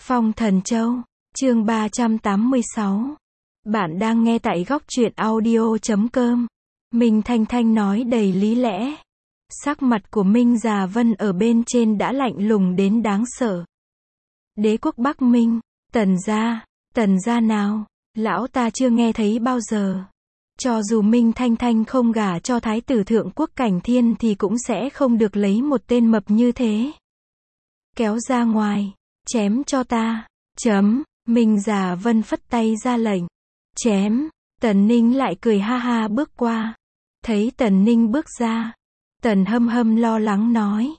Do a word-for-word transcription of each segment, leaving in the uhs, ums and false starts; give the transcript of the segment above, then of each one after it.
Phong Thần Châu, chương ba trăm tám mươi sáu. Bạn đang nghe tại góc truyện audio chấm com. Minh Thanh Thanh nói đầy lý lẽ. Sắc mặt của Minh Già Vân ở bên trên đã lạnh lùng đến đáng sợ. Đế quốc Bắc Minh, Tần gia, Tần gia nào, lão ta chưa nghe thấy bao giờ. Cho dù Minh Thanh Thanh không gả cho thái tử thượng quốc Cảnh Thiên thì cũng sẽ không được lấy một tên mập như thế. Kéo ra ngoài, chém cho ta, chấm, Minh Già Vân phất tay ra lệnh, chém, Tần Ninh lại cười ha ha bước qua, thấy Tần Ninh bước ra, Tần Hâm Hâm lo lắng nói,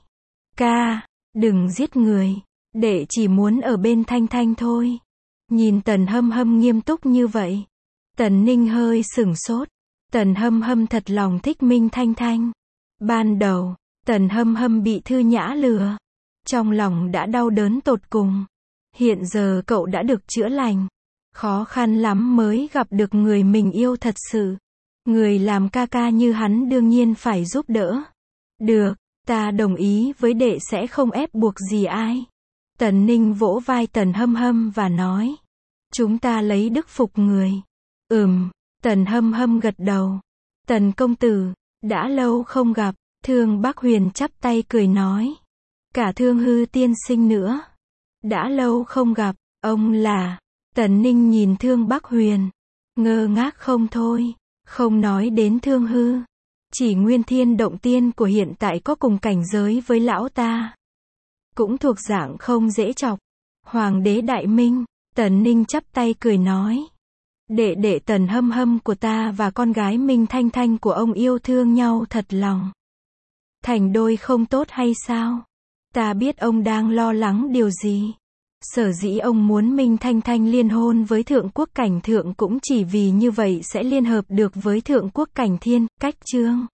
ca, đừng giết người, đệ chỉ muốn ở bên Thanh Thanh thôi. Nhìn Tần Hâm Hâm nghiêm túc như vậy, Tần Ninh hơi sửng sốt, Tần Hâm Hâm thật lòng thích Minh Thanh Thanh. Ban đầu, Tần Hâm Hâm bị Thư Nhã lừa, trong lòng đã đau đớn tột cùng. Hiện giờ cậu đã được chữa lành, khó khăn lắm mới gặp được người mình yêu thật sự. Người làm ca ca như hắn đương nhiên phải giúp đỡ. Được, ta đồng ý với đệ sẽ không ép buộc gì ai. Tần Ninh vỗ vai Tần Hâm Hâm và nói, chúng ta lấy đức phục người. Ừm, Tần Hâm Hâm gật đầu. Tần công tử, đã lâu không gặp. Thương Bắc Huyền chắp tay cười nói, cả Thương Hư tiên sinh nữa. Đã lâu không gặp, ông là... Tần Ninh nhìn Thương Bắc Huyền, ngơ ngác không thôi, không nói đến Thương Hư. Chỉ Nguyên Thiên Động Tiên của hiện tại có cùng cảnh giới với lão ta. Cũng thuộc dạng không dễ chọc. Hoàng đế Đại Minh, Tần Ninh chắp tay cười nói, đệ đệ Tần Hâm Hâm của ta và con gái Minh Thanh Thanh của ông yêu thương nhau thật lòng. Thành đôi không tốt hay sao? Ta biết ông đang lo lắng điều gì. Sở dĩ ông muốn Minh Thanh Thanh liên hôn với Thượng Quốc Cảnh Thượng cũng chỉ vì như vậy sẽ liên hợp được với Thượng Quốc Cảnh Thiên, cách chương.